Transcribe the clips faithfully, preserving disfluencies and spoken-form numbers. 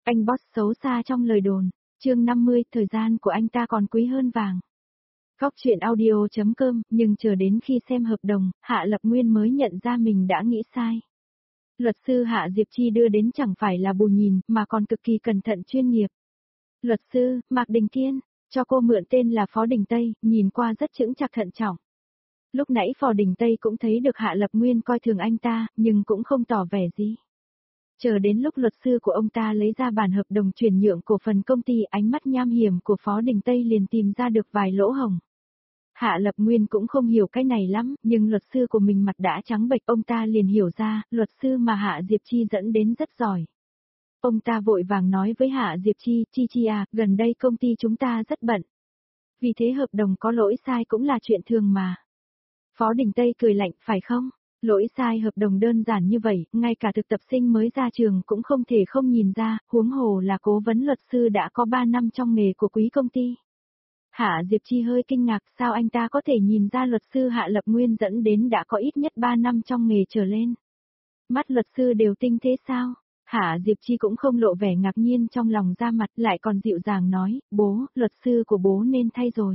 Anh boss xấu xa trong lời đồn. Chương năm mươi, thời gian của anh ta còn quý hơn vàng. Góc truyện audio chấm com, nhưng chờ đến khi xem hợp đồng, Hạ Lập Nguyên mới nhận ra mình đã nghĩ sai. Luật sư Hạ Diệp Chi đưa đến chẳng phải là bù nhìn, mà còn cực kỳ cẩn thận chuyên nghiệp. Luật sư, Mạc Đình Kiên, cho cô mượn tên là Phó Đình Tây, nhìn qua rất chững chạc thận trọng. Lúc nãy Phó Đình Tây cũng thấy được Hạ Lập Nguyên coi thường anh ta, nhưng cũng không tỏ vẻ gì. Chờ đến lúc luật sư của ông ta lấy ra bản hợp đồng chuyển nhượng cổ phần công ty, ánh mắt nham hiểm của Phó Đình Tây liền tìm ra được vài lỗ hổng. Hạ Lập Nguyên cũng không hiểu cái này lắm, nhưng luật sư của mình mặt đã trắng bệch, ông ta liền hiểu ra, luật sư mà Hạ Diệp Chi dẫn đến rất giỏi. Ông ta vội vàng nói với Hạ Diệp Chi, Chi Chi à, gần đây công ty chúng ta rất bận. Vì thế hợp đồng có lỗi sai cũng là chuyện thường mà. Phó Đình Tây cười lạnh, phải không? Lỗi sai hợp đồng đơn giản như vậy, ngay cả thực tập sinh mới ra trường cũng không thể không nhìn ra, huống hồ là cố vấn luật sư đã có ba năm trong nghề của quý công ty. Hạ Diệp Chi hơi kinh ngạc, sao anh ta có thể nhìn ra luật sư Hạ Lập Nguyên dẫn đến đã có ít nhất ba năm trong nghề trở lên. Mắt luật sư đều tinh thế sao? Hạ Diệp Chi cũng không lộ vẻ ngạc nhiên trong lòng ra mặt, lại còn dịu dàng nói, bố, luật sư của bố nên thay rồi.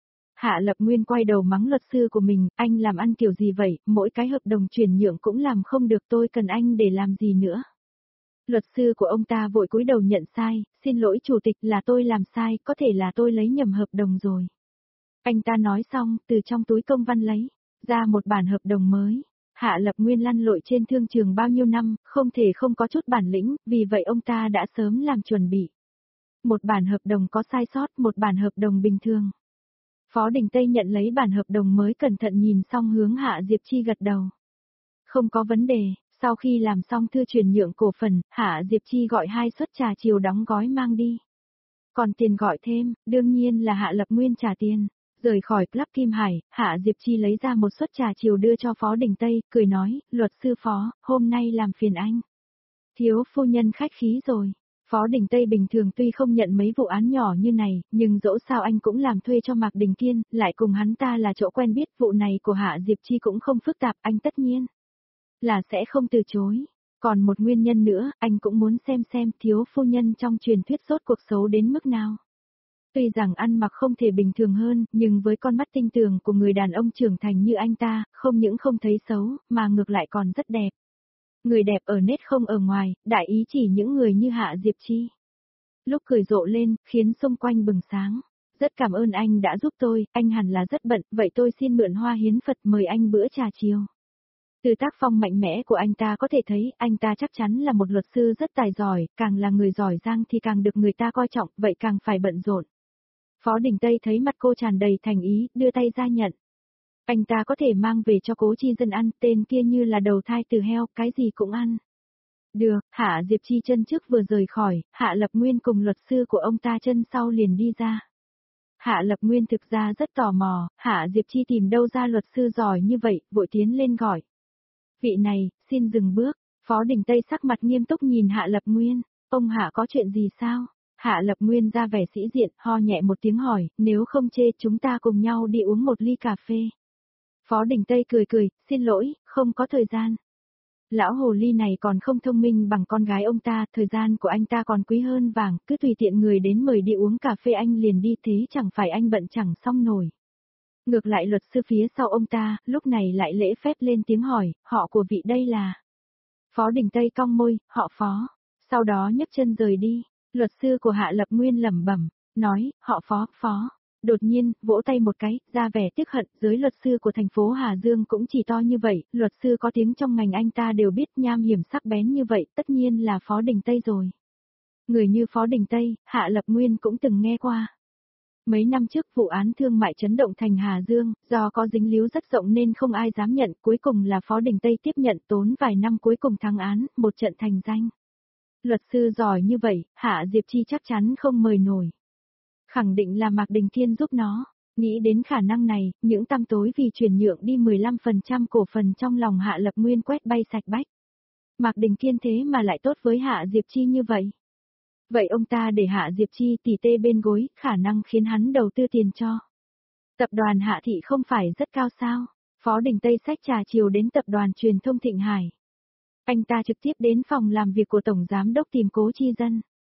Hạ Lập Nguyên quay đầu mắng luật sư của mình, anh làm ăn kiểu gì vậy, mỗi cái hợp đồng chuyển nhượng cũng làm không được, tôi cần anh để làm gì nữa. Luật sư của ông ta vội cúi đầu nhận sai, xin lỗi chủ tịch, là tôi làm sai, có thể là tôi lấy nhầm hợp đồng rồi. Anh ta nói xong, từ trong túi công văn lấy ra một bản hợp đồng mới. Hạ Lập Nguyên lăn lội trên thương trường bao nhiêu năm, không thể không có chút bản lĩnh, vì vậy ông ta đã sớm làm chuẩn bị. Một bản hợp đồng có sai sót, một bản hợp đồng bình thường. Phó Đình Tây nhận lấy bản hợp đồng mới, cẩn thận nhìn xong hướng Hạ Diệp Chi gật đầu. Không có vấn đề. Sau khi làm xong thư chuyển nhượng cổ phần, Hạ Diệp Chi gọi hai suất trà chiều đóng gói mang đi. Còn tiền gọi thêm, đương nhiên là Hạ Lập Nguyên trả tiền. Rời khỏi Club Kim Hải, Hạ Diệp Chi lấy ra một suất trà chiều đưa cho Phó Đình Tây, cười nói, luật sư Phó, hôm nay làm phiền anh. Thiếu phu nhân khách khí rồi. Phó Đình Tây bình thường tuy không nhận mấy vụ án nhỏ như này, nhưng dẫu sao anh cũng làm thuê cho Mạc Đình Kiên, lại cùng hắn ta là chỗ quen biết, vụ này của Hạ Diệp Chi cũng không phức tạp, anh tất nhiên là sẽ không từ chối. Còn một nguyên nhân nữa, anh cũng muốn xem xem thiếu phu nhân trong truyền thuyết rốt cuộc xấu đến mức nào. Tuy rằng ăn mặc không thể bình thường hơn, nhưng với con mắt tinh tường của người đàn ông trưởng thành như anh ta, không những không thấy xấu, mà ngược lại còn rất đẹp. Người đẹp ở nết không ở ngoài, đại ý chỉ những người như Hạ Diệp Chi. Lúc cười rộ lên, khiến xung quanh bừng sáng. Rất cảm ơn anh đã giúp tôi, anh hẳn là rất bận, vậy tôi xin mượn hoa hiến Phật mời anh bữa trà chiều. Từ tác phong mạnh mẽ của anh ta có thể thấy, anh ta chắc chắn là một luật sư rất tài giỏi, càng là người giỏi giang thì càng được người ta coi trọng, vậy càng phải bận rộn. Phó Đình Tây thấy mặt cô tràn đầy thành ý, đưa tay ra nhận. Anh ta có thể mang về cho Cố Chi Dân ăn, tên kia như là đầu thai từ heo, cái gì cũng ăn. Được, Hạ Diệp Chi chân trước vừa rời khỏi, Hạ Lập Nguyên cùng luật sư của ông ta chân sau liền đi ra. Hạ Lập Nguyên thực ra rất tò mò, Hạ Diệp Chi tìm đâu ra luật sư giỏi như vậy, vội tiến lên gọi. Vị này, xin dừng bước. Phó Đình Tây sắc mặt nghiêm túc nhìn Hạ Lập Nguyên, ông Hạ có chuyện gì sao? Hạ Lập Nguyên ra vẻ sĩ diện, ho nhẹ một tiếng hỏi, nếu không chê chúng ta cùng nhau đi uống một ly cà phê. Phó Đình Tây cười cười, xin lỗi, không có thời gian. Lão hồ ly này còn không thông minh bằng con gái ông ta, thời gian của anh ta còn quý hơn vàng, cứ tùy tiện người đến mời đi uống cà phê anh liền đi, thế chẳng phải anh bận chẳng xong nổi. Ngược lại luật sư phía sau ông ta, lúc này lại lễ phép lên tiếng hỏi, họ của vị đây là. Phó Đình Tây cong môi, họ Phó. Sau đó nhấc chân rời đi. Luật sư của Hạ Lập Nguyên lẩm bẩm, nói, họ Phó, Phó. Đột nhiên, vỗ tay một cái, ra vẻ tiếc hận, giới luật sư của thành phố Hà Dương cũng chỉ to như vậy, luật sư có tiếng trong ngành anh ta đều biết, nham hiểm sắc bén như vậy, tất nhiên là Phó Đình Tây rồi. Người như Phó Đình Tây, Hạ Lập Nguyên cũng từng nghe qua. Mấy năm trước vụ án thương mại chấn động thành Hà Dương, do có dính líu rất rộng nên không ai dám nhận, cuối cùng là Phó Đình Tây tiếp nhận, tốn vài năm cuối cùng thắng án, một trận thành danh. Luật sư giỏi như vậy, Hạ Diệp Chi chắc chắn không mời nổi. Khẳng định là Mạc Đình Kiên giúp nó. Nghĩ đến khả năng này, những tăm tối vì chuyển nhượng đi mười lăm phần trăm cổ phần trong lòng Hạ Lập Nguyên quét bay sạch bách. Mạc Đình Kiên thế mà lại tốt với Hạ Diệp Chi như vậy. Vậy ông ta để Hạ Diệp Chi tỉ tê bên gối, khả năng khiến hắn đầu tư tiền cho. Tập đoàn Hạ Thị không phải rất cao sao? Phó Đình Tây xách trà chiều đến tập đoàn truyền thông Thịnh Hải. Anh ta trực tiếp đến phòng làm việc của Tổng Giám đốc tìm Cố Chi Dân.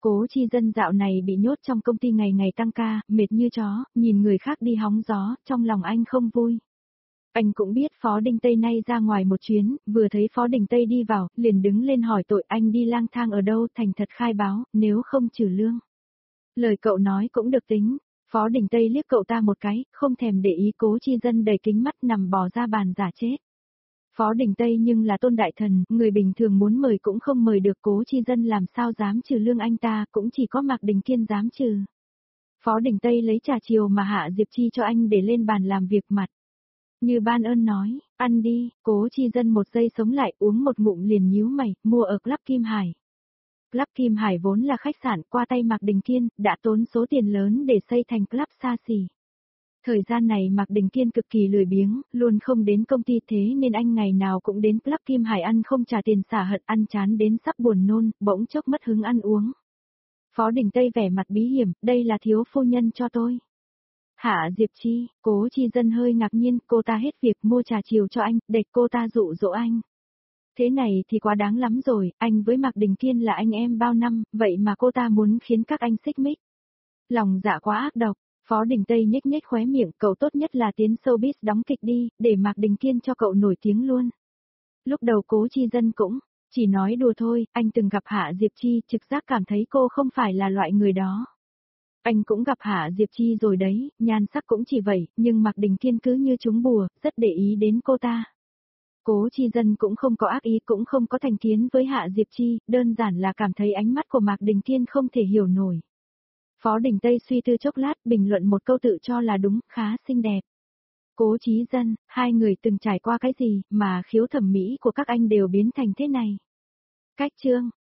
Cố Chi Dân dạo này bị nhốt trong công ty ngày ngày tăng ca, mệt như chó, nhìn người khác đi hóng gió, trong lòng anh không vui. Anh cũng biết Phó Đình Tây nay ra ngoài một chuyến, vừa thấy Phó Đình Tây đi vào, liền đứng lên hỏi tội anh đi lang thang ở đâu, thành thật khai báo, nếu không trừ lương. Lời cậu nói cũng được tính. Phó Đình Tây liếc cậu ta một cái, không thèm để ý. Cố Chi Dân đầy kính mắt nằm bò ra bàn giả chết. Phó Đình Tây nhưng là tôn đại thần, người bình thường muốn mời cũng không mời được. Cố Chi Dân làm sao dám trừ lương anh ta, cũng chỉ có Mạc Đình Kiên dám trừ. Phó Đình Tây lấy trà chiều mà Hạ Diệp Chi cho anh để lên bàn làm việc mặt. Như ban ơn nói, ăn đi. Cố Chi Dân một giây sống lại, uống một ngụm liền nhíu mày, mua ở Club Kim Hải. Club Kim Hải vốn là khách sạn, qua tay Mạc Đình Kiên, đã tốn số tiền lớn để xây thành club xa xỉ. Thời gian này Mạc Đình Kiên cực kỳ lười biếng, luôn không đến công ty, thế nên anh ngày nào cũng đến Club Kim Hải ăn không trả tiền, xả hận ăn chán đến sắp buồn nôn, bỗng chốc mất hứng ăn uống. Phó Đình Tây vẻ mặt bí hiểm, đây là thiếu phu nhân cho tôi. Hạ Diệp Chi, Cố Chi Dân hơi ngạc nhiên, cô ta hết việc mua trà chiều cho anh, để cô ta dụ dỗ anh. Thế này thì quá đáng lắm rồi, anh với Mạc Đình Kiên là anh em bao năm, vậy mà cô ta muốn khiến các anh xích mích. Lòng dạ quá ác độc. Phó Đình Tây nhếch nhếch khóe miệng, cậu tốt nhất là tiến showbiz đóng kịch đi, để Mạc Đình Kiên cho cậu nổi tiếng luôn. Lúc đầu Cố Chi Dân cũng chỉ nói đùa thôi, anh từng gặp Hạ Diệp Chi, trực giác cảm thấy cô không phải là loại người đó. Anh cũng gặp Hạ Diệp Chi rồi đấy, nhan sắc cũng chỉ vậy, nhưng Mạc Đình Kiên cứ như trúng bùa, rất để ý đến cô ta. Cố Chi Dân cũng không có ác ý, cũng không có thành kiến với Hạ Diệp Chi, đơn giản là cảm thấy ánh mắt của Mạc Đình Kiên không thể hiểu nổi. Phó Đình Tây suy tư chốc lát, bình luận một câu tự cho là đúng, khá xinh đẹp. Cố Chí Dân, hai người từng trải qua cái gì mà khiếu thẩm mỹ của các anh đều biến thành thế này? Cách chương